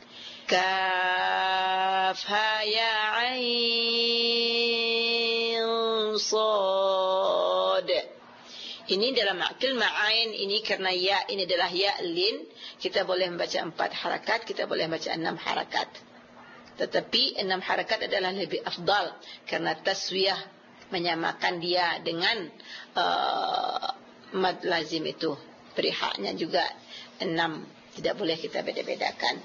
kaf ha ya ain sad. Ini dalam kelma ain ini, karena ya ini adalah ya lin, kita boleh membaca 4 harakat, kita boleh membaca 6 harakat. Tetapi 6 harakat adalah lebih afdal, karena taswiyah menyamakan dia dengan mad lazim itu. Beri haknya juga 6, tidak boleh kita beda-bedakan.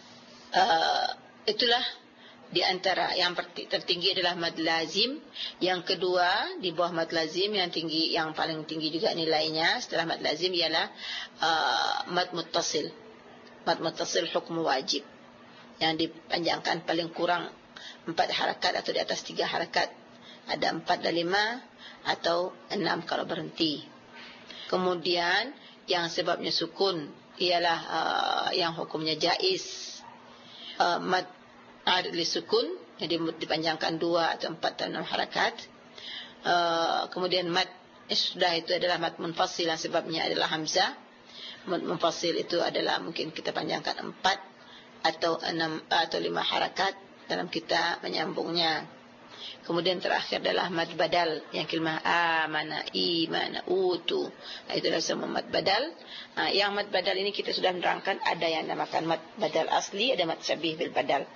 Itulah di antara yang tertinggi adalah mad lazim. Yang kedua di bawah mad lazim yang tinggi, yang paling tinggi juga nilainya setelah mad lazim ialah mad muttasil. Mad muttasil hukmu wajib, yang dipanjangkan paling kurang 4 harakat atau di atas 3 harakat. Ada 4 dan 5 atau 6 kalau berhenti. Kemudian yang sebabnya sukun ialah yang hukumnya jaiz. Mad adli sukun, jadi dipanjangkan 2 atau 4 atau 6 harakat. Kemudian mad isdah itu adalah mad munfasil, yang sebabnya adalah hamzah. Mad munfasil itu adalah mungkin kita panjangkan 4 atau 6 atau 5 harakat dalam kita menyambungnya. Kemudian terakhir adalah mad badal, yang kalimah amana, imana, utu. Itu adalah semua mad badal. Yang mad badal ini kita sudah menerangkan, ada yang namakan mad badal asli, ada mad syabih bil badal.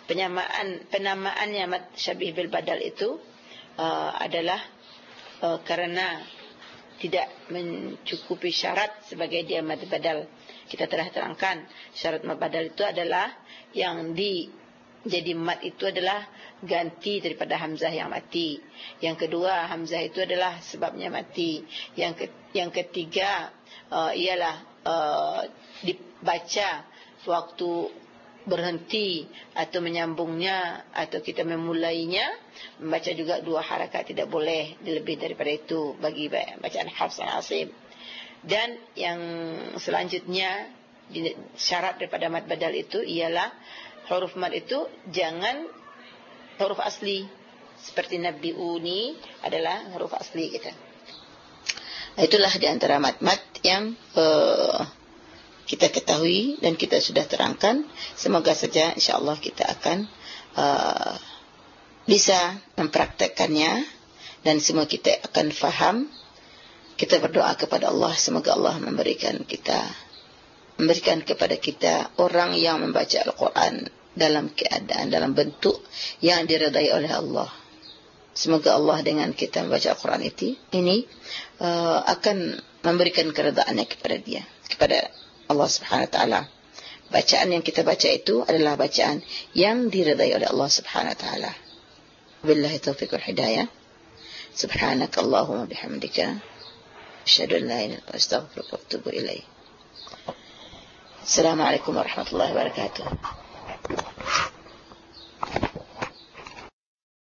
Penamaannya mad syabih bil badal itu adalah karena tidak mencukupi syarat sebagai dia mad badal. Kita telah terangkan syarat mad badal itu adalah yang jadi mad itu adalah ganti daripada hamzah yang mati. Yang kedua, hamzah itu adalah sebabnya mati. Yang ketiga ialah dibaca waktu berhenti atau menyambungnya atau kita memulainya, membaca juga 2 harakat, tidak boleh lebih daripada itu bagi bacaan Hafs dan Asim. Dan yang selanjutnya syarat daripada mad badal itu ialah huruf mad itu jangan huruf asli, seperti nabdiuni adalah huruf asli kita. Itulah di antara mad-mad yang kita ketahui dan kita sudah terangkan. Semoga saja insyaAllah kita akan bisa mempraktekkannya dan semua kita akan faham. Kita berdoa kepada Allah, semoga Allah memberikan kepada kita orang yang membaca Al-Quran dalam keadaan, dalam bentuk yang diridai oleh Allah. Semoga Allah dengan kita membaca Al-Quran ini akan memberikan keredaannya kepada dia, kepada Allah Subhanahu Wa Taala. Bacaan yang kita baca itu adalah bacaan yang diridai oleh Allah Subhanahu Wa Taala. Billahi taufiq wal hidayah. Subhanakallahumma bihamdika, asyhadu an la ilaha illa anta, astaghfiruka wa atubu ilaik. Assalamualaikum warahmatullahi wabarakatuh.